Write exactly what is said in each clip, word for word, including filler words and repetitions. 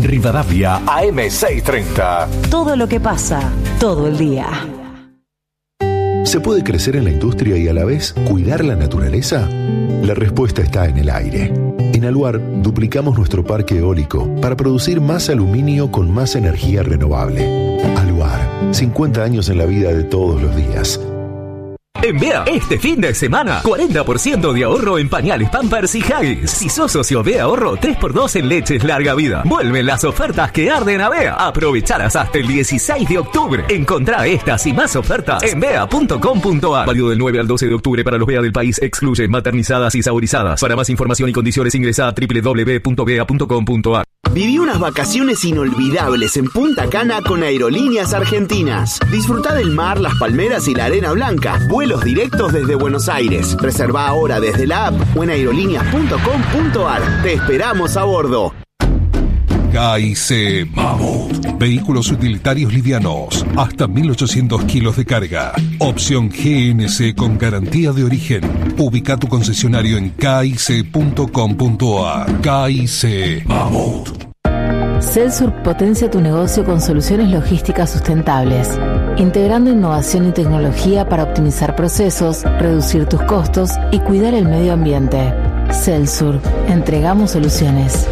Rivadavia, A M seiscientos treinta. Todo lo que pasa, todo el día. ¿Se puede crecer en la industria y a la vez cuidar la naturaleza? La respuesta está en el aire. En Aluar duplicamos nuestro parque eólico para producir más aluminio con más energía renovable. Aluar, cincuenta años en la vida de todos los días. En B E A, este fin de semana, cuarenta por ciento de ahorro en pañales Pampers y Huggies. Si sos socio B E A Ahorro, tres por dos en leches larga vida. Vuelven las ofertas que arden a B E A. Aprovechalas hasta el dieciséis de octubre. Encontrá estas y más ofertas en bea punto com punto a r. Válido del nueve al doce de octubre para los B E A del país. Excluye maternizadas y saborizadas. Para más información y condiciones ingresa a doble u doble u doble u punto bea punto com punto a r. Viví unas vacaciones inolvidables en Punta Cana con Aerolíneas Argentinas. Disfrutá del mar, las palmeras y la arena blanca. Vuelos directos desde Buenos Aires. Reservá ahora desde la app o en aerolíneas punto com punto a r. Te esperamos a bordo. K I C Mammoth. Vehículos utilitarios livianos. Hasta mil ochocientos kilos de carga. Opción G N C con garantía de origen. Ubica tu concesionario en k i c punto com punto a r. K I C Mammoth. Celsur potencia tu negocio con soluciones logísticas sustentables, integrando innovación y tecnología para optimizar procesos, reducir tus costos y cuidar el medio ambiente. Celsur, entregamos soluciones.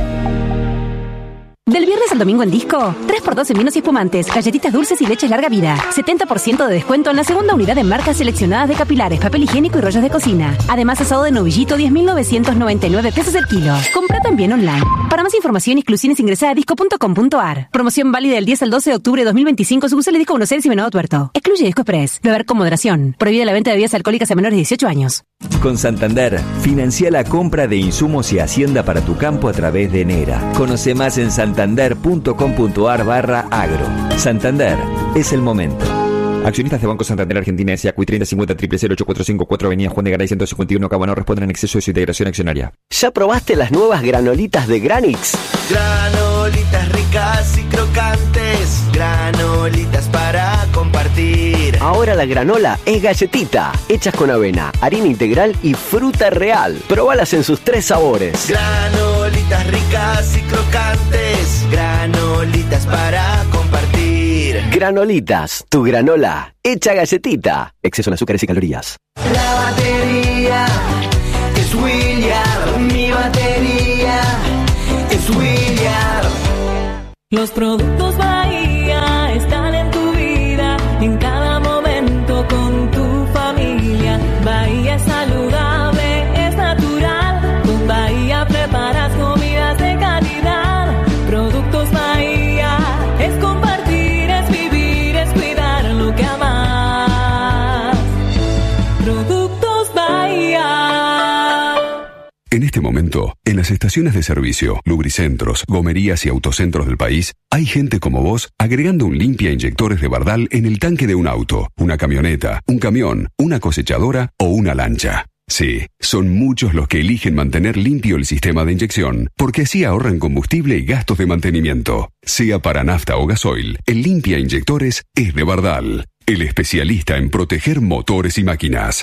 Del viernes al domingo en Disco, tres por dos en vinos y espumantes, galletitas dulces y leches larga vida. setenta por ciento de descuento en la segunda unidad de marcas seleccionadas de capilares, papel higiénico y rollos de cocina. Además, asado de novillito, diez mil novecientos noventa y nueve pesos el kilo. Compra también online. Para más información y exclusiones ingresa a disco punto com punto a r. Promoción válida del diez al doce de octubre de dos mil veinticinco, sucursales Disco Buenos Aires y Venado Tuerto. Excluye Disco Express. Beber con moderación. Prohibida la venta de bebidas alcohólicas a menores de dieciocho años. Con Santander, financia la compra de insumos y hacienda para tu campo a través de Enera. Conoce más en santander punto com punto a r barra agro. Santander, es el momento. Accionistas de Banco Santander Argentina S A C U I treinta cincuenta cero cero ocho cuatro cinco cuatro Avenida Juan de Garay ciento cincuenta y uno Cabo no responden en exceso de su integración accionaria. ¿Ya probaste las nuevas granolitas de Granix? Granolitas ricas y crocantes, granolitas para compartir. Ahora la granola es galletita, hechas con avena, harina integral y fruta real. Probalas en sus tres sabores. Granolitas ricas y crocantes, granolitas para compartir. Granolitas, tu granola, hecha galletita. Exceso en azúcares y calorías. La batería es William, mi batería es William. Los productos Bahía están en tu vida, en cada momento con tu familia. Bahía es saludable, es natural. Con Bahía preparas comidas de calidad. Productos Bahía es compartir, es vivir, es cuidar lo que amas. Productos Bahía. En este momento, en las estaciones de servicio, lubricentros, gomerías y autocentros del país, hay gente como vos agregando un limpia inyectores de Bardal en el tanque de un auto, una camioneta, un camión, una cosechadora o una lancha. Sí, son muchos los que eligen mantener limpio el sistema de inyección, porque así ahorran combustible y gastos de mantenimiento. Sea para nafta o gasoil, el limpia inyectores es de Bardal, el especialista en proteger motores y máquinas.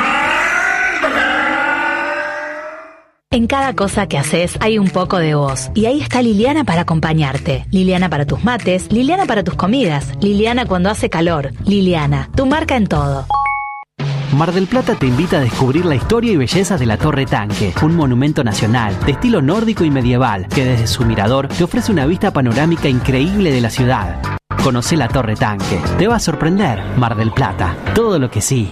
En cada cosa que haces hay un poco de vos. Y ahí está Liliana para acompañarte. Liliana para tus mates, Liliana para tus comidas, Liliana cuando hace calor. Liliana, tu marca en todo. Mar del Plata te invita a descubrir la historia y belleza de la Torre Tanque, un monumento nacional de estilo nórdico y medieval que desde su mirador te ofrece una vista panorámica increíble de la ciudad. Conocé la Torre Tanque, te va a sorprender. Mar del Plata, todo lo que sí.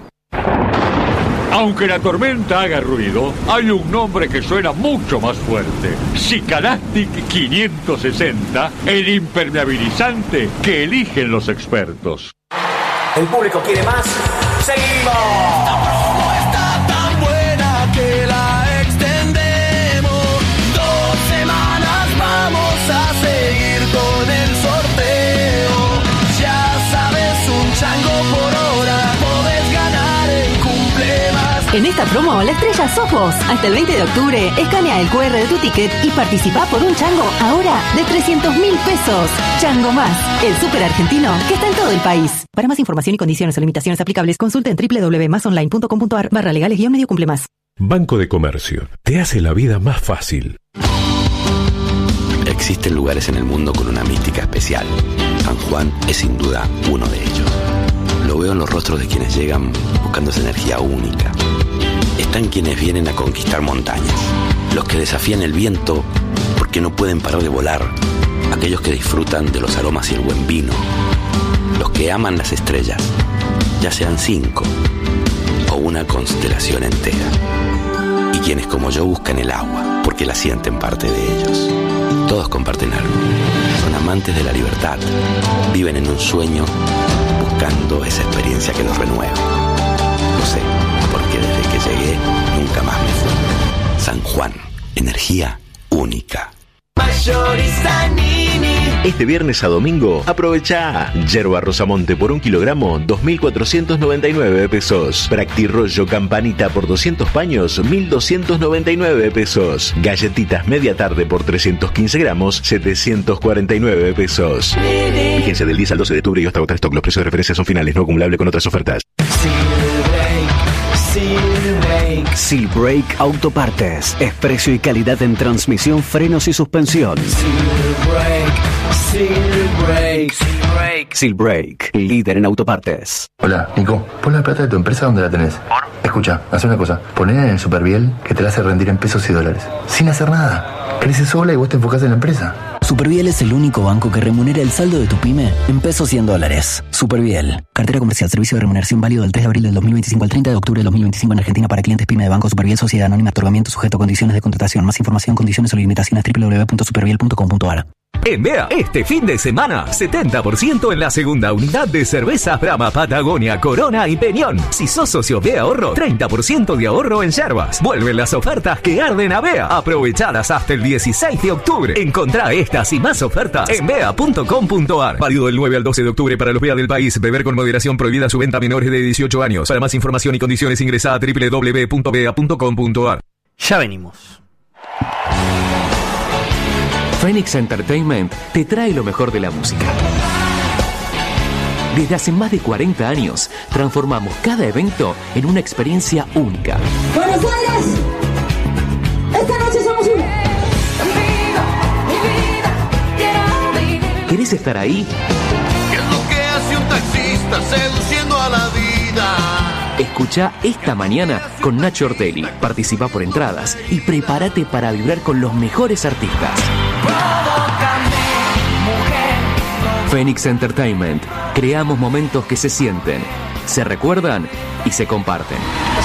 Aunque la tormenta haga ruido, hay un nombre que suena mucho más fuerte. Cicalastic quinientos sesenta, el impermeabilizante que eligen los expertos. El público quiere más. ¡Seguimos! Esta promo está tan buena que la extendemos. Dos semanas vamos a seguir con el sorteo. Ya sabes, un chango por hora podés ganar en Cumplemas. En esta promo, la estrella sos vos. Hasta el veinte de octubre, escanea el cu erre de tu ticket y participá por un chango ahora de trescientos mil pesos. Chango Más, el súper argentino que está en todo el país. Para más información y condiciones o limitaciones aplicables, consulte en doble u doble u doble u punto más online punto com punto a r barra legales guión medio cumple más. Banco de Comercio te hace la vida más fácil. Existe Existen lugares en el mundo con una mística especial. San Juan es sin duda uno de ellos. Lo veo en los rostros de quienes llegan buscando esa energía única. Están quienes vienen a conquistar montañas, los que desafían el viento porque no pueden parar de volar, aquellos que disfrutan de los aromas y el buen vino, los que aman las estrellas, ya sean cinco o una constelación entera, y quienes como yo buscan el agua porque la sienten parte de ellos. Todos comparten algo, son amantes de la libertad, viven en un sueño buscando esa experiencia que los renueva. Lo sé, porque desde que llegué nunca más me fui. San Juan, energía única. Este viernes a domingo, aprovecha yerba Rosamonte por un kilogramo, dos mil cuatrocientos noventa y nueve pesos. Practirollo Campanita por doscientos paños, mil doscientos noventa y nueve pesos. Galletitas Media Tarde por trescientos quince gramos, setecientos cuarenta y nueve pesos. Vigencia del diez al doce de octubre y hasta agotar stock. Los precios de referencia son finales, no acumulable con otras ofertas. Seal Brake Autopartes. Es precio y calidad en transmisión, frenos y suspensión. Seal Brake, líder en autopartes. Hola, Nico. Pon la plata de tu empresa donde la tenés. ¿Por? Escucha, haz una cosa. Ponela en el Superviel que te la hace rendir en pesos y dólares. Sin hacer nada. Crece sola y vos te enfocás en la empresa. Superviel es el único banco que remunera el saldo de tu pyme en pesos y en dólares. Superviel. Cartera comercial. Servicio de remuneración válido del tres de abril del dos mil veinticinco al treinta de octubre del dos mil veinticinco en Argentina para clientes pyme de Banco Superviel Sociedad Anónima. Otorgamiento sujeto a condiciones de contratación. Más información, condiciones o limitaciones doble u doble u doble u punto superviel punto com punto a r. En Bea, este fin de semana, setenta por ciento en la segunda unidad de cervezas Brahma, Patagonia, Corona y Peñón. Si sos socio Bea Ahorro, treinta por ciento de ahorro en yerbas. Vuelven las ofertas que arden a Bea, aprovechadas hasta el dieciséis de octubre. Encontrá estas y más ofertas en bea punto com punto a r. Válido del nueve al doce de octubre para los Bea del país. Beber con moderación, prohibida su venta a menores de dieciocho años. Para más información y condiciones ingresa a doble u doble u doble u punto bea punto com punto a r. Ya venimos. Phoenix Entertainment te trae lo mejor de la música. Desde hace más de cuarenta años, transformamos cada evento en una experiencia única. ¡Buenos Aires! ¡Esta noche somos uno! ¿Querés estar ahí? ¿Qué es lo que hace un taxista seduciendo a la vida? Escuchá Esta Mañana con Nacho Ortelli. Participa por entradas y prepárate para vibrar con los mejores artistas. Phoenix Entertainment. Creamos momentos que se sienten, se recuerdan y se comparten.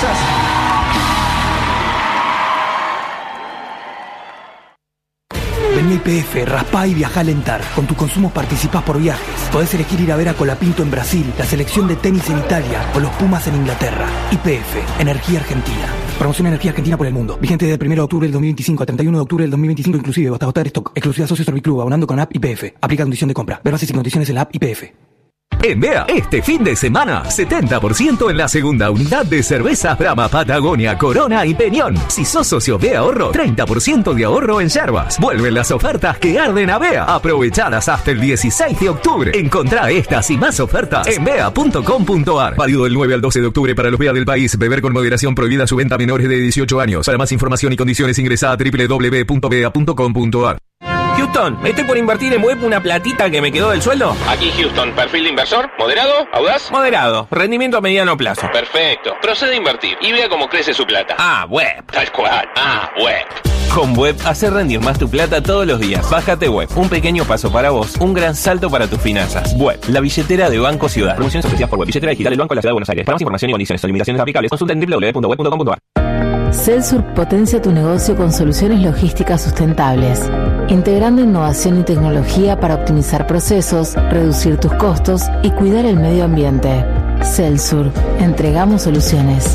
Vení a I P F, raspá y viajá a alentar. Con tus consumos participás por viajes. Podés elegir ir a ver a Colapinto en Brasil, la selección de tenis en Italia o los Pumas en Inglaterra. I P F, Energía Argentina. Promoción Energía Argentina por el mundo. Vigente desde el primero de octubre del dos mil veinticinco al treinta y uno de octubre del dos mil veinticinco inclusive. Hasta agotar stock. Exclusiva Socio Serviclub, abonando con app I P F. Aplica condición de compra. Ver bases y condiciones en la app I P F. En Bea, este fin de semana, setenta por ciento en la segunda unidad de cervezas Brahma, Patagonia, Corona y Peñón. Si sos socio Bea Ahorro, treinta por ciento de ahorro en yerbas. Vuelven las ofertas que arden a Bea, aprovechadas hasta el dieciséis de octubre. Encontrá estas y más ofertas en bea punto com punto a r. Válido del nueve al doce de octubre para los Bea del país. Beber con moderación, prohibida su venta a menores de dieciocho años. Para más información y condiciones ingresa a doble u doble u doble u punto bea punto com punto a r. Houston, estoy por invertir en web una platita que me quedó del sueldo. Aquí Houston, perfil de inversor, moderado, audaz. Moderado, rendimiento a mediano plazo. Perfecto, procede a invertir y vea cómo crece su plata. Ah, web. Tal cual, ah, web. Con web, hacer rendir más tu plata todos los días. Bájate web, un pequeño paso para vos, un gran salto para tus finanzas. Web, la billetera de Banco Ciudad. Promociones ofrecidas por web, billetera digital del Banco de la Ciudad de Buenos Aires. Para más información y condiciones o limitaciones aplicables, consulta en doble u doble u doble u punto web punto com punto a r. Celsur potencia tu negocio con soluciones logísticas sustentables, integrando innovación y tecnología para optimizar procesos, reducir tus costos y cuidar el medio ambiente. Celsur, entregamos soluciones.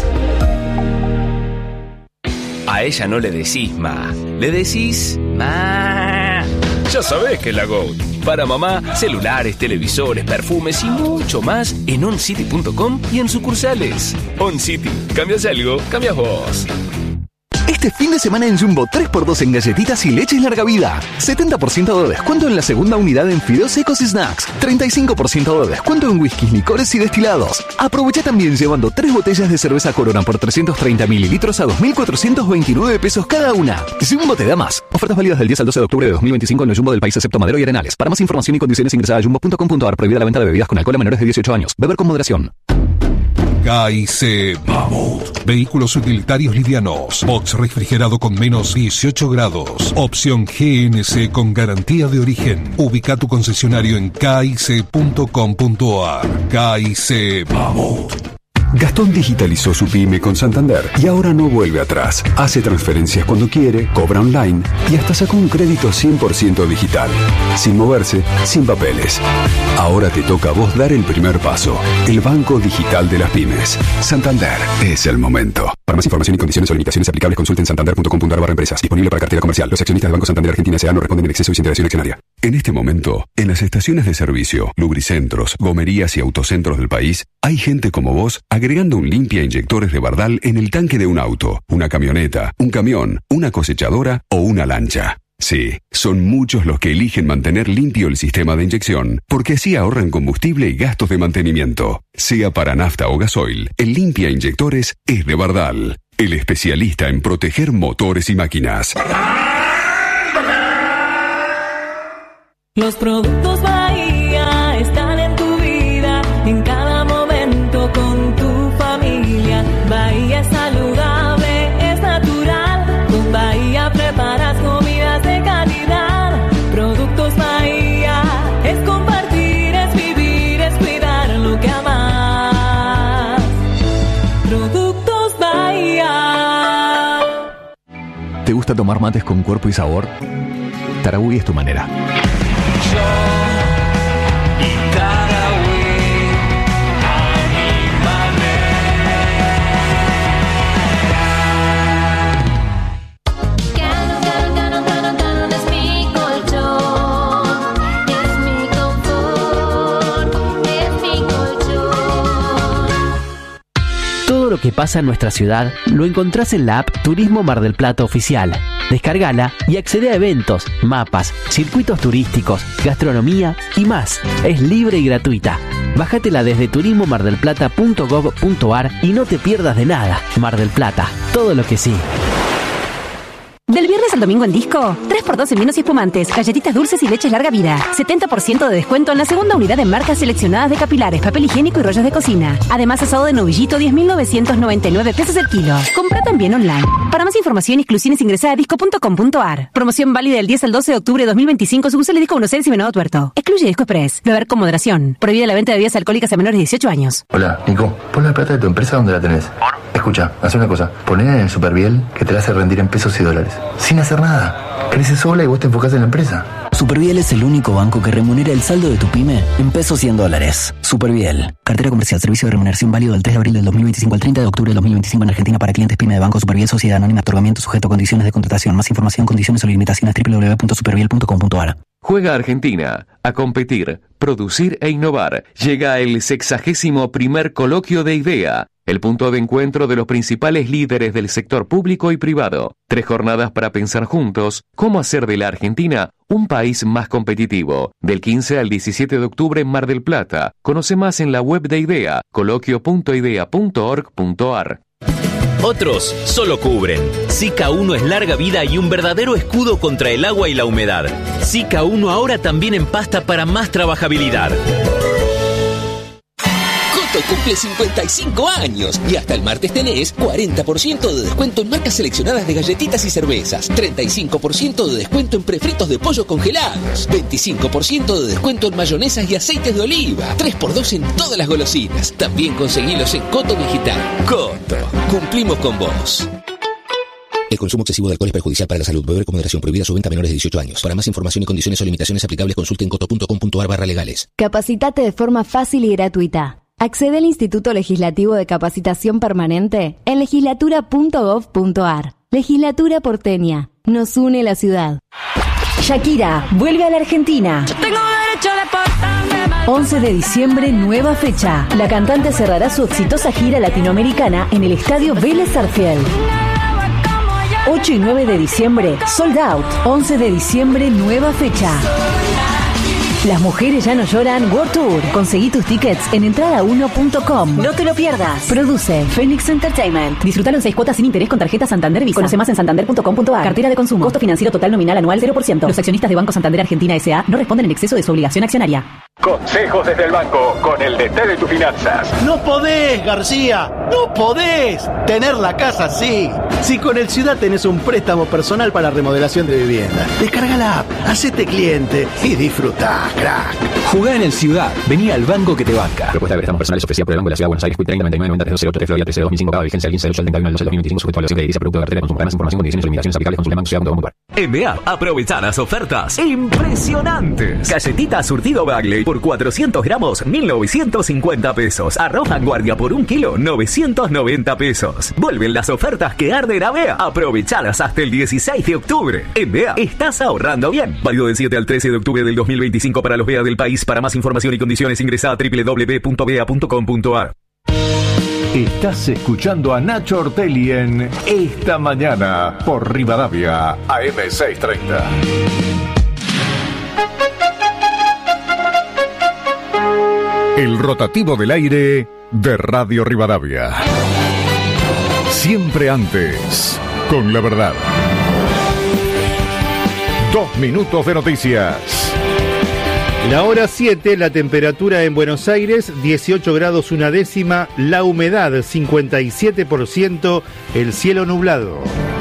A ella no le decís ma, le decís ma. Ya sabés que es la GOAT. Para mamá, celulares, televisores, perfumes y mucho más en oncity punto com y en sucursales. OnCity. ¿Cambias algo? Cambias vos. Este Este fin de semana en Jumbo, tres por dos en galletitas y leches larga vida. setenta por ciento de descuento en la segunda unidad en fideos secos y snacks. treinta y cinco por ciento de descuento en whiskies, licores y destilados. Aprovecha también llevando tres botellas de cerveza Corona por trescientos treinta mililitros a dos mil cuatrocientos veintinueve pesos cada una. Jumbo te da más. Ofertas válidas del diez al doce de octubre de dos mil veinticinco en el Jumbo del país excepto Madero y Arenales. Para más información y condiciones ingresa a jumbo punto com punto ar. Prohibida la venta de bebidas con alcohol a menores de dieciocho años. Beber con moderación. K I C Mammoth. Vehículos utilitarios livianos. Box refrigerado con menos dieciocho grados. Opción G N C con garantía de origen. Ubica tu concesionario en k i c punto com punto ar. K I C Mammoth. Gastón digitalizó su pyme con Santander y ahora no vuelve atrás. Hace transferencias cuando quiere, cobra online y hasta sacó un crédito cien por ciento digital. Sin moverse, sin papeles. Ahora te toca a vos dar el primer paso. El banco digital de las pymes. Santander es el momento. Para más información y condiciones o limitaciones aplicables, consulten santander punto com punto ar barra empresas. Disponible para cartera comercial. Los accionistas del Banco Santander Argentina S A no responden en exceso y sin interacción accionaria. En este momento, en las estaciones de servicio, lubricentros, gomerías y autocentros del país, hay gente como vos agregando un limpia inyectores de Bardal en el tanque de un auto, una camioneta, un camión, una cosechadora o una lancha. Sí, son muchos los que eligen mantener limpio el sistema de inyección, porque así ahorran combustible y gastos de mantenimiento. Sea para nafta o gasoil, el limpia inyectores es de Bardal, el especialista en proteger motores y máquinas. Los productos Bahía están en tu vida, en cada momento con tu familia. Bahía es saludable, es natural, con Bahía preparas comidas de calidad. Productos Bahía es compartir, es vivir, es cuidar lo que amas. Productos Bahía. ¿Te gusta tomar mates con cuerpo y sabor? Tarahui es tu manera. Todo lo que pasa en nuestra ciudad lo encontrás en la app Turismo Mar del Plata Oficial. Descárgala y accede a eventos, mapas, circuitos turísticos, gastronomía y más. Es libre y gratuita. Bájatela desde turismo mar del plata punto gov punto ar y no te pierdas de nada. Mar del Plata, todo lo que sí. Del viernes al domingo en Disco, tres por dos en vinos y espumantes, galletitas dulces y leches larga vida. setenta por ciento de descuento en la segunda unidad en marcas seleccionadas de capilares, papel higiénico y rollos de cocina. Además, asado de novillito, diez mil novecientos noventa y nueve pesos el kilo. Compra también online. Para más información y exclusiones ingresa a disco punto com punto ar. Promoción válida del diez al doce de octubre de dos mil veinticinco, sucursales Disco Buenos Aires y Venado Tuerto. Excluye Disco Express. Beber con moderación. Prohibida la venta de bebidas alcohólicas a menores de dieciocho años. Hola, Nico. Pon la plata de tu empresa donde la tenés. Escucha, haz una cosa. Poné en el Superbiel que te la hace rendir en pesos y dólares. Sin hacer nada. Crece sola y vos te enfocás en la empresa. Superbiel es el único banco que remunera el saldo de tu pyme en pesos y en dólares. Superbiel. Cartera comercial. Servicio de remuneración válido del tres de abril del dos mil veinticinco al treinta de octubre del dos mil veinticinco en Argentina para clientes pyme de Banco Superbiel Sociedad Anónima. Otorgamiento sujeto a condiciones de contratación. Más información, condiciones o limitaciones doble u doble u doble u punto superbiel punto com punto ar. Juega Argentina a competir, producir e innovar. Llega el sexagésimo primer coloquio de IDEA, el punto de encuentro de los principales líderes del sector público y privado. Tres jornadas para pensar juntos cómo hacer de la Argentina un país más competitivo. Del quince al diecisiete de octubre en Mar del Plata. Conoce más en la web de IDEA, coloquio punto idea punto org punto ar. Otros solo cubren. Zika uno es larga vida y un verdadero escudo contra el agua y la humedad. Zika uno ahora también en pasta para más trabajabilidad. Cumple cincuenta y cinco años y hasta el martes tenés cuarenta por ciento de descuento en marcas seleccionadas de galletitas y cervezas, treinta y cinco por ciento de descuento en prefritos de pollo congelados, veinticinco por ciento de descuento en mayonesas y aceites de oliva, tres por dos en todas las golosinas. También conseguilos en Coto Digital. Coto, cumplimos con vos. El consumo excesivo de alcohol es perjudicial para la salud. Beber con moderación. Prohibida su venta a menores de dieciocho años. Para más información y condiciones o limitaciones aplicables, consulten coto punto com punto ar barra legales. Capacitate de forma fácil y gratuita. Accede al Instituto Legislativo de Capacitación Permanente en legislatura punto gov punto ar. Legislatura porteña. Nos une la ciudad. Shakira vuelve a la Argentina. Tengo derecho de portarme mal. once de diciembre, nueva fecha. La cantante cerrará su exitosa gira latinoamericana en el Estadio Vélez Sarsfield. ocho y nueve de diciembre, sold out. once de diciembre, nueva fecha. Las mujeres ya no lloran World Tour. Conseguí tus tickets en entrada uno punto com. No te lo pierdas. Produce Phoenix Entertainment. Disfrutalo en seis cuotas sin interés con tarjeta Santander Visa. Conoce más en santander punto com punto a r. Cartera de consumo. Costo financiero total nominal anual cero por ciento. Los accionistas de Banco Santander Argentina S A no responden en exceso de su obligación accionaria. Consejos desde el banco con el D T de tus finanzas. No podés, García. No podés tener la casa así. Si con el Ciudad tenés un préstamo personal para remodelación de vivienda, descarga la app, hacete cliente y disfrutá, crack. Jugá en el Ciudad. Vení al banco que te banca. Propuesta de préstamos personales ofrecida por el Banco de la Ciudad de Buenos Aires. Q treinta noventa y nueve noventa treinta cero ocho Florida trece dos mil cinco. Paga vigencia el quince del ocho al treinta y uno del doce del dos mil veinticinco. Sujeto a evaluación de edilicia. Producto de cartera de consumo. Ganas, información, condiciones y limitaciones aplicables. Consulta banco ciudad punto com punto a r. En B A, aprovecha las ofertas impresionantes. Galletita surtido Bagley por cuatrocientos gramos, mil novecientos cincuenta pesos. Arroz Vanguardia por un kilo, novecientos noventa pesos. Vuelven las ofertas que arden a B A. Aprovechalas hasta el dieciséis de octubre. En B A, estás ahorrando bien. Válido del siete al trece de octubre del dos mil veinticinco para los B A del país. Para más información y condiciones ingresa a doble u doble u doble u punto b a punto com punto a r. Estás escuchando a Nacho Ortelli en Esta Mañana por Rivadavia A M seiscientos treinta. El rotativo del aire de Radio Rivadavia. Siempre antes, con la verdad. Dos minutos de noticias. La hora siete, la temperatura en Buenos Aires, dieciocho grados una décima, la humedad cincuenta y siete por ciento, el cielo nublado.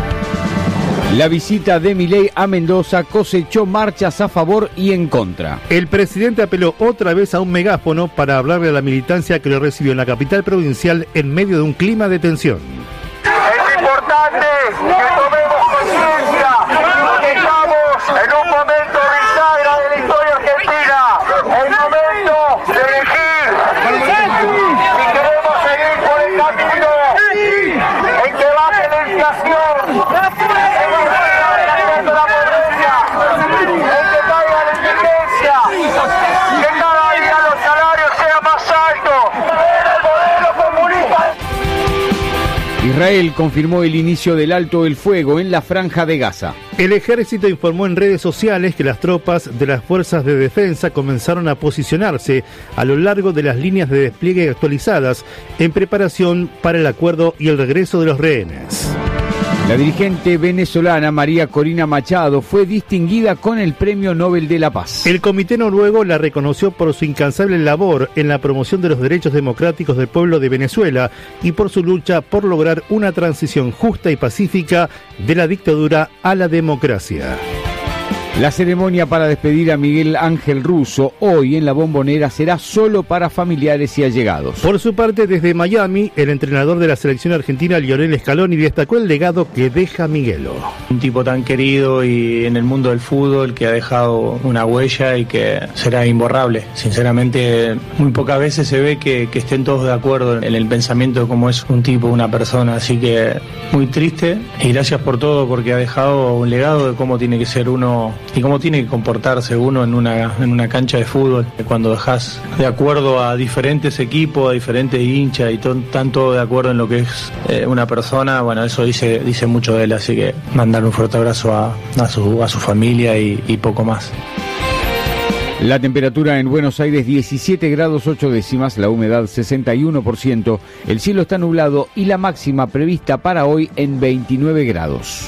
La visita de Milei a Mendoza cosechó marchas a favor y en contra. El presidente apeló otra vez a un megáfono para hablarle a la militancia que lo recibió en la capital provincial en medio de un clima de tensión. Es importante que tomemos conciencia que estamos en un momento bisagra de la historia argentina. Es momento de elegir si queremos seguir por el camino en que baje la inflación, en que siga decayendo la pobreza, en que caiga la indigencia, que cada día los salarios sean más altos. ¡El modelo comunista! Israel confirmó el inicio del alto el fuego en la franja de Gaza. El ejército informó en redes sociales que las tropas de las fuerzas de defensa comenzaron a posicionarse a lo largo de las líneas de despliegue actualizadas en preparación para el acuerdo y el regreso de los rehenes. La dirigente venezolana María Corina Machado fue distinguida con el Premio Nobel de la Paz. El comité noruego la reconoció por su incansable labor en la promoción de los derechos democráticos del pueblo de Venezuela y por su lucha por lograr una transición justa y pacífica de la dictadura a la democracia. La ceremonia para despedir a Miguel Ángel Russo hoy en la Bombonera será solo para familiares y allegados. Por su parte, desde Miami, el entrenador de la selección argentina, Lionel Scaloni, destacó el legado que deja Miguelo. Un tipo tan querido y en el mundo del fútbol que ha dejado una huella y que será imborrable. Sinceramente, muy pocas veces se ve que, que estén todos de acuerdo en el pensamiento de cómo es un tipo, una persona. Así que muy triste y gracias por todo porque ha dejado un legado de cómo tiene que ser uno y cómo tiene que comportarse uno en una en una cancha de fútbol. Cuando dejas de acuerdo a diferentes equipos, a diferentes hinchas y to, tanto de acuerdo en lo que es eh, una persona, bueno, eso dice dice mucho de él, así que mandar un fuerte abrazo a, a, su, a su familia y, y poco más. La temperatura en Buenos Aires diecisiete grados ocho décimas, la humedad sesenta y uno por ciento, el cielo está nublado y la máxima prevista para hoy en veintinueve grados.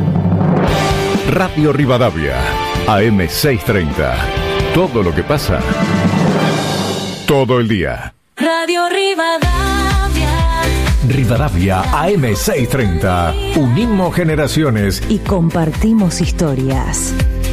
Radio Rivadavia, A M seiscientos treinta. Todo lo que pasa, todo el día. Radio Rivadavia. Rivadavia, A M seiscientos treinta. Unimos generaciones y compartimos historias.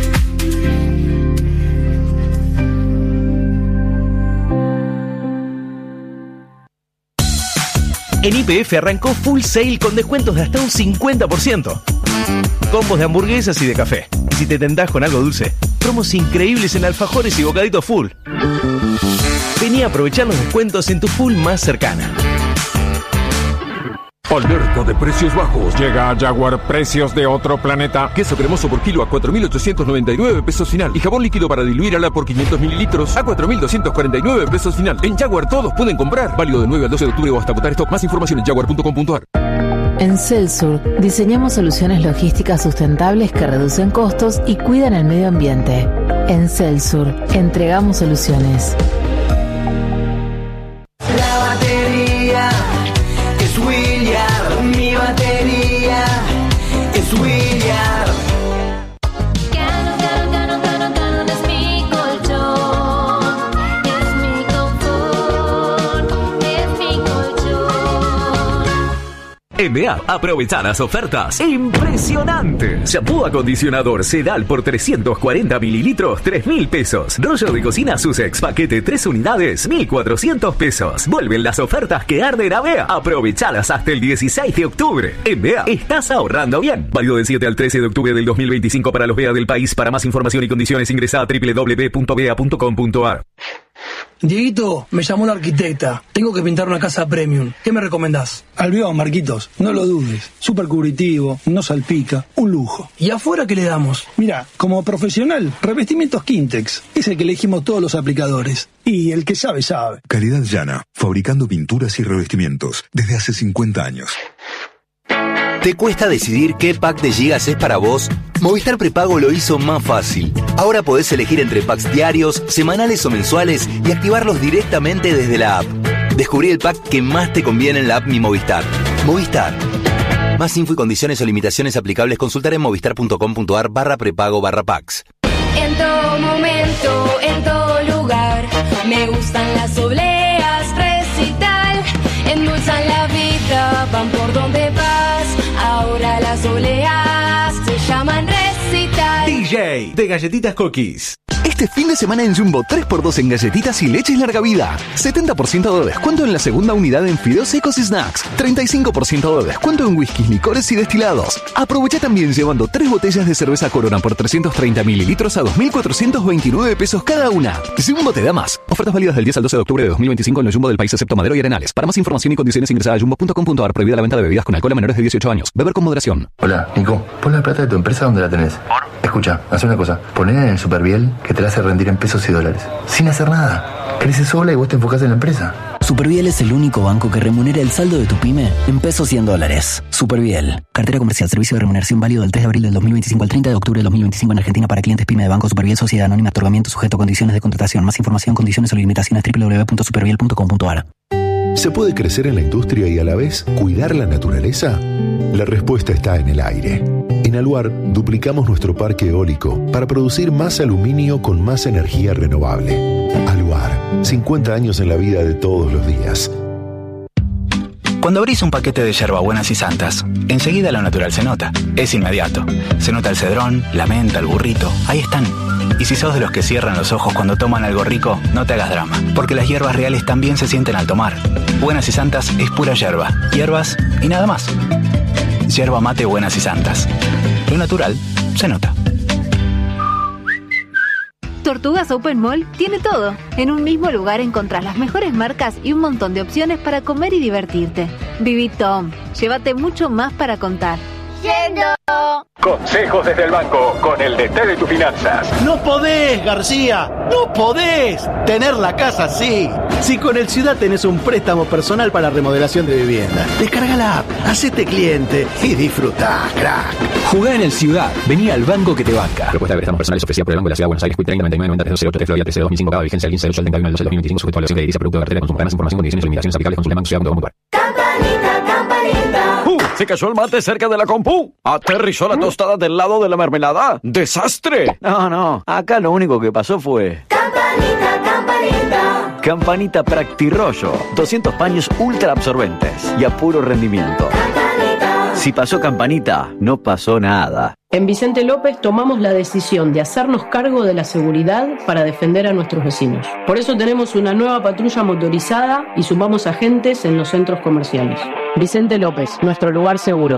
En Y P F arrancó Full Sale con descuentos de hasta un cincuenta por ciento. Combos de hamburguesas y de café. Y si te tentás con algo dulce, promos increíbles en alfajores y bocaditos Full. Vení a aprovechar los descuentos en tu Full más cercana. Alerta de precios bajos. Llega a Jaguar precios de otro planeta. Queso cremoso por kilo a cuatro mil ochocientos noventa y nueve pesos final. Y jabón líquido para diluir ala por quinientos mililitros a cuatro mil doscientos cuarenta y nueve pesos final. En Jaguar todos pueden comprar. Válido del nueve al doce de octubre o hasta agotar stock. Más información en jaguar punto com punto a r. En Celsur diseñamos soluciones logísticas sustentables que reducen costos y cuidan el medio ambiente. En Celsur entregamos soluciones. La batería es William, mi batería es William. Canon, Canon, Canon, Canon, Canon es mi colchón, es mi confort, es mi colchón. En B A, aprovecha las ofertas impresionantes. Shampoo acondicionador Sedal por trescientos cuarenta mililitros, tres mil pesos. Rollo de cocina Sussex, paquete tres unidades, mil cuatrocientos pesos. Vuelven las ofertas que arden a B A. Aprovechalas hasta el dieciséis de octubre. En B A, estás ahorrando bien. Válido del siete al trece de octubre del dos mil veinticinco para los B A del país. Para más información y condiciones ingresa a doble u doble u doble u punto b a punto com punto a r. Dieguito, me llamó la arquitecta. Tengo que pintar una casa premium. ¿Qué me recomendás? Albión, Marquitos, no lo dudes. Súper cubritivo, no salpica, un lujo. ¿Y afuera qué le damos? Mira, como profesional, revestimientos Quintex. Es el que elegimos todos los aplicadores. Y el que sabe, sabe. Calidad llana, fabricando pinturas y revestimientos desde hace cincuenta años. ¿Te cuesta decidir qué pack de gigas es para vos? Movistar Prepago lo hizo más fácil. Ahora podés elegir entre packs diarios, semanales o mensuales y activarlos directamente desde la app. Descubrí el pack que más te conviene en la app Mi Movistar. Movistar. Más info y condiciones o limitaciones aplicables consultar en movistar punto com punto a r barra prepago barra packs. En todo momento, en todo lugar, me gustan las obleas, recital, endulzan la vida, van por donde vas, ahora las obleas se llaman recital. D J de Galletitas Cookies. Este fin de semana en Jumbo, tres por dos en galletitas y leches larga vida. setenta por ciento de descuento en la segunda unidad en fideos secos y snacks. treinta y cinco por ciento de descuento en whiskies, licores y destilados. Aprovecha también llevando tres botellas de cerveza Corona por trescientos treinta mililitros a dos mil cuatrocientos veintinueve pesos cada una. Jumbo te da más. Ofertas válidas del diez al doce de octubre de dos mil veinticinco en los Jumbo del país excepto Madero y Arenales. Para más información y condiciones ingresa a jumbo punto com punto a r. Prohibida la venta de bebidas con alcohol a menores de dieciocho años. Beber con moderación. Hola, Nico. Pon la plata de tu empresa donde la tenés. ¿Por? Escucha, haz una cosa. Ponela en el Superviel que te la hace rendir en pesos y dólares. Sin hacer nada. Crece sola y vos te enfocás en la empresa. Superviel es el único banco que remunera el saldo de tu pyme en pesos y en dólares. Superviel. Cartera comercial. Servicio de remuneración válido del tres de abril del dos mil veinticinco al treinta de octubre del dos mil veinticinco en Argentina para clientes pyme de Banco Superviel Sociedad Anónima. Otorgamiento sujeto a condiciones de contratación. Más información, condiciones o limitaciones doble u doble u doble u punto superviel punto com punto a r. ¿Se puede crecer en la industria y a la vez cuidar la naturaleza? La respuesta está en el aire. En Aluar duplicamos nuestro parque eólico para producir más aluminio con más energía renovable. Aluar, cincuenta años en la vida de todos los días. Cuando abrís un paquete de yerbabuenas y santas, enseguida lo natural se nota. Es inmediato. Se nota el cedrón, la menta, el burrito. Ahí están. Y si sos de los que cierran los ojos cuando toman algo rico, no te hagas drama, porque las hierbas reales también se sienten al tomar. Buenas y Santas es pura yerba, hierbas y nada más. Yerba mate Buenas y Santas. Lo natural se nota. Tortugas Open Mall tiene todo. En un mismo lugar encontrás las mejores marcas y un montón de opciones para comer y divertirte. Viví Tom, llévate mucho más para contar. Yendo. Consejos desde el banco con el D T de tus finanzas. No podés, García, no podés tener la casa así. Si con el Ciudad tenés un préstamo personal para remodelación de vivienda, descarga la app, hacete cliente y disfrutá, crack. Jugá en el Ciudad, vení al banco que te banca. Propuesta de préstamos personales ofrecida por el Banco de la Ciudad de Buenos Aires, Q treinta noventa y nueve noventa tres cero ocho Florida trece dos mil cinco, cada vigencia el quince del ocho al treinta y uno del doce del dos mil veinticinco, sujeto a evaluación de edilicia, producto de cartera, consumo. Más información, condiciones y limitaciones aplicables, consulte banco ciudad punto com punto a r. Campanita, campanita. ¡Uh! Se cayó el mate cerca de la compu. Aterrizó la tostada del lado de la mermelada. ¡Desastre! No, no. Acá lo único que pasó fue... Campanita, campanita. Campanita Practirollo. doscientos paños ultra absorbentes y a puro rendimiento. Campanita. Si pasó Campanita, no pasó nada. En Vicente López tomamos la decisión de hacernos cargo de la seguridad para defender a nuestros vecinos. Por eso tenemos una nueva patrulla motorizada y sumamos agentes en los centros comerciales. Vicente López, nuestro lugar seguro.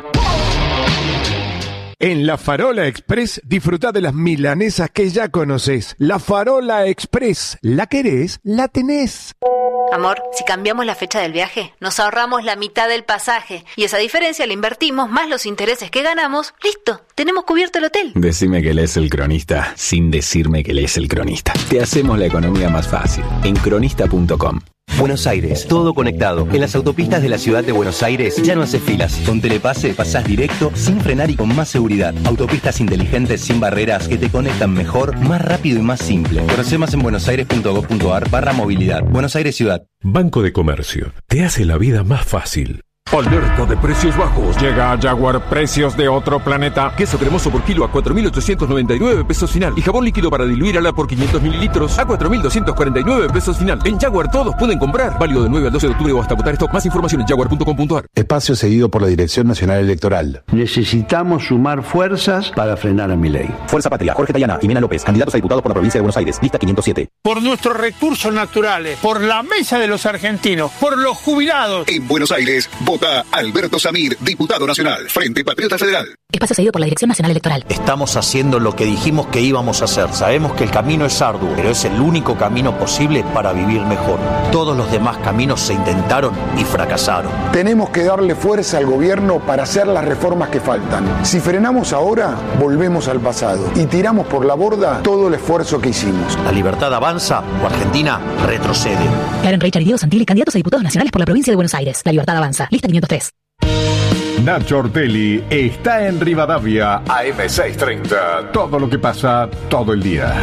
En La Farola Express disfruta de las milanesas que ya conoces. La Farola Express, ¿la querés? La tenés. Amor, si cambiamos la fecha del viaje, nos ahorramos la mitad del pasaje y esa diferencia la invertimos más los intereses que ganamos. ¡Listo! Tenemos cubierto el hotel. Decime que lees El Cronista sin decirme que lees El Cronista. Te hacemos la economía más fácil en cronista punto com. Buenos Aires, todo conectado. En las autopistas de la ciudad de Buenos Aires ya no haces filas. Con Telepase pasás directo, sin frenar y con más seguridad. Autopistas inteligentes sin barreras que te conectan mejor, más rápido y más simple. Conoce más en buenosaires.gov.ar barra movilidad. Buenos Aires Ciudad. Banco de Comercio. Te hace la vida más fácil. Alerta de precios bajos. Llega a Jaguar precios de otro planeta. Queso cremoso por kilo a cuatro mil ochocientos noventa y nueve pesos final. Y jabón líquido para diluir ala por quinientos mililitros a cuatro mil doscientos cuarenta y nueve pesos final. En Jaguar todos pueden comprar. Válido del nueve al doce de octubre o hasta agotar stock. Más información en jaguar punto com punto ar. Espacio seguido por la Dirección Nacional Electoral. Necesitamos sumar fuerzas para frenar a Milei. Fuerza Patria, Jorge Tayana, Jimena López, candidatos a diputados por la provincia de Buenos Aires. Lista quinientos siete. Por nuestros recursos naturales, por la mesa de los argentinos, por los jubilados. En Buenos Aires, vota Alberto Samir, diputado nacional, Frente Patriota Federal. Espacio seguido por la Dirección Nacional Electoral. Estamos haciendo lo que dijimos que íbamos a hacer. Sabemos que el camino es arduo, pero es el único camino posible para vivir mejor. Todos los demás caminos se intentaron y fracasaron. Tenemos que darle fuerza al gobierno para hacer las reformas que faltan. Si frenamos ahora, volvemos al pasado y tiramos por la borda todo el esfuerzo que hicimos. La libertad avanza o Argentina retrocede. Karen Richard y Diego Santilli, candidatos a diputados nacionales por la provincia de Buenos Aires. La libertad avanza. Lista quinientos tres. Nacho Ortelli está en Rivadavia, A M seiscientos treinta. Todo lo que pasa todo el día.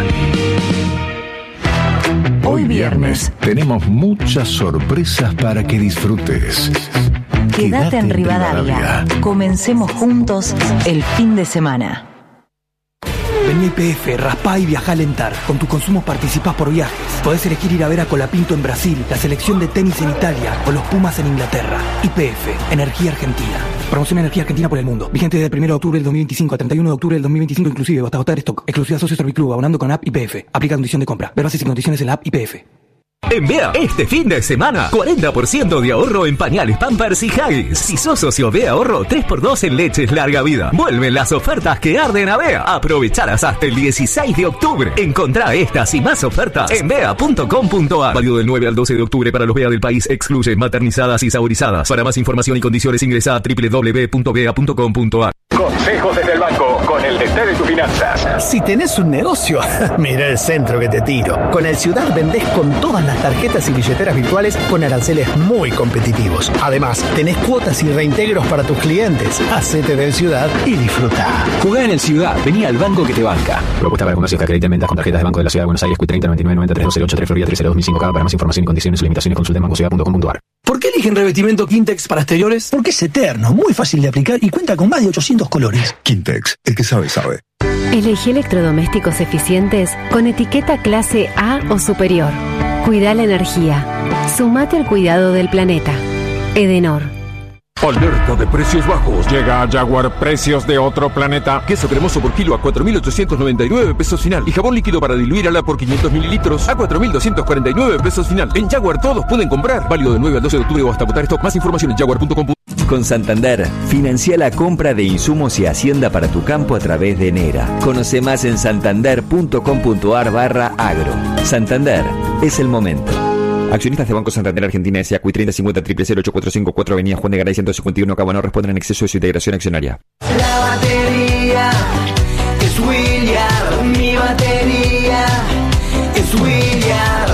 Hoy viernes tenemos muchas sorpresas para que disfrutes. Quédate, Quédate en Rivadavia. Rivadavia. Comencemos juntos el fin de semana. Vení a I P F, raspá y viajá a Alentar. Con tus consumos participás por viajes. Podés elegir ir a ver a Colapinto en Brasil, la selección de tenis en Italia o los Pumas en Inglaterra. I P F, Energía Argentina. Promoción Energía Argentina por el mundo. Vigente desde el primero de octubre del dos mil veinticinco al treinta y uno de octubre del dos mil veinticinco inclusive, hasta agotar stock. Exclusiva Socio Serviclub, abonando con app I P F. Aplica condición de compra. Ver bases y condiciones en la app I P F. En Bea, este fin de semana, cuarenta por ciento de ahorro en pañales Pampers y Huggies. Si sos socio Bea Ahorro, tres por dos en leches larga vida. Vuelven las ofertas que arden a Bea. Aprovecharás hasta el dieciséis de octubre. Encontrá estas y más ofertas en bea punto com punto ar. Válido del nueve al doce de octubre para los Bea del país. Excluye maternizadas y saborizadas. Para más información y condiciones ingresa a doble u doble u doble u punto bea punto com punto ar. Consejos desde el banco con el D T de tus finanzas. Si tenés un negocio, mira el centro que te tiro. Con el Ciudad vendés con todas las tarjetas y billeteras virtuales con aranceles muy competitivos. Además, tenés cuotas y reintegros para tus clientes. Hacete del Ciudad y disfruta. Jugá en el Ciudad, vení al banco que te banca. Propuesta para comercios que acrediten ventas con tarjetas de Banco de la Ciudad de Buenos Aires, Q treinta, noventa y nueve, noventa y tres, doce, ocho, tres, Florida, trece, dos mil cinco. Para más información y condiciones y limitaciones consulta en banco ciudad punto com punto ar. ¿Por qué eligen revestimiento Quintex para exteriores? Porque es eterno, muy fácil de aplicar y cuenta con más de ochocientos colores. Quintex, el que sabe, sabe. Elegí electrodomésticos eficientes con etiqueta clase A o superior. Cuida la energía. Sumate al cuidado del planeta. Edenor. Alerta de precios bajos. Llega a Jaguar precios de otro planeta. Queso cremoso por kilo a cuatro mil ochocientos noventa y nueve pesos final. Y jabón líquido para diluir ala por quinientos mililitros a cuatro mil doscientos cuarenta y nueve pesos final. En Jaguar todos pueden comprar. Válido del nueve al doce de octubre o hasta agotar stock. Más información en jaguar punto com. Con Santander, financia la compra de insumos y hacienda para tu campo a través de Enera. Conoce más en santander punto com punto ar barra agro. Santander, es el momento. Accionistas de Banco Santander Argentina S A Q treinta cincuenta cero cero ocho cuatro cinco cuatro Avenida Juan de Garay ciento cincuenta y uno Cabo no responden en exceso de su integración accionaria. La batería es William, mi batería es William.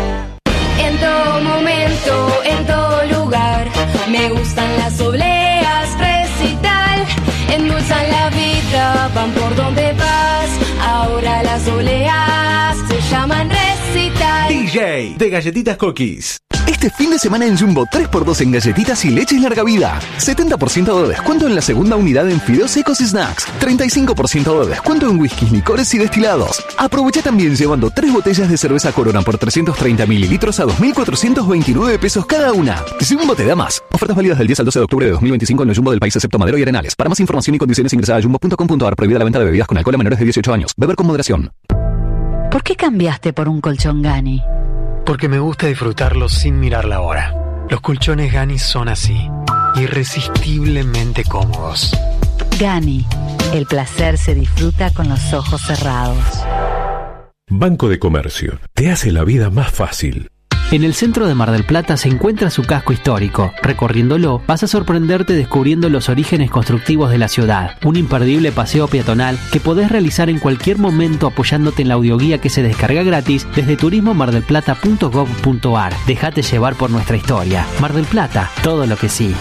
En todo momento, en todo lugar, me gustan las obleas, recital, endulzan la vida, van por donde vas, ahora las obleas se llaman recital. D J de Galletitas Cookies. Este fin de semana en Jumbo, tres por dos en galletitas y leches larga vida. setenta por ciento de descuento en la segunda unidad en fideos secos y snacks. treinta y cinco por ciento de descuento en whiskies, licores y destilados. Aprovecha también llevando tres botellas de cerveza Corona por trescientos treinta mililitros a dos mil cuatrocientos veintinueve pesos cada una. Jumbo te da más. Ofertas válidas del diez al doce de octubre de dos mil veinticinco en el Jumbo del país excepto Madero y Arenales. Para más información y condiciones ingresa a jumbo punto com punto ar. Prohibida la venta de bebidas con alcohol a menores de dieciocho años. Beber con moderación. ¿Por qué cambiaste por un colchón Gani? Porque me gusta disfrutarlo sin mirar la hora. Los colchones Gani son así, irresistiblemente cómodos. Gani, el placer se disfruta con los ojos cerrados. Banco de Comercio, te hace la vida más fácil. En el centro de Mar del Plata se encuentra su casco histórico. Recorriéndolo, vas a sorprenderte descubriendo los orígenes constructivos de la ciudad. Un imperdible paseo peatonal que podés realizar en cualquier momento apoyándote en la audioguía que se descarga gratis desde turismo mar del plata punto gov punto ar. Déjate llevar por nuestra historia. Mar del Plata, todo lo que sí.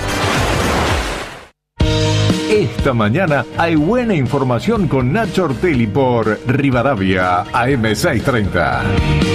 Esta mañana hay buena información con Nacho Ortelli por Rivadavia A M seiscientos treinta.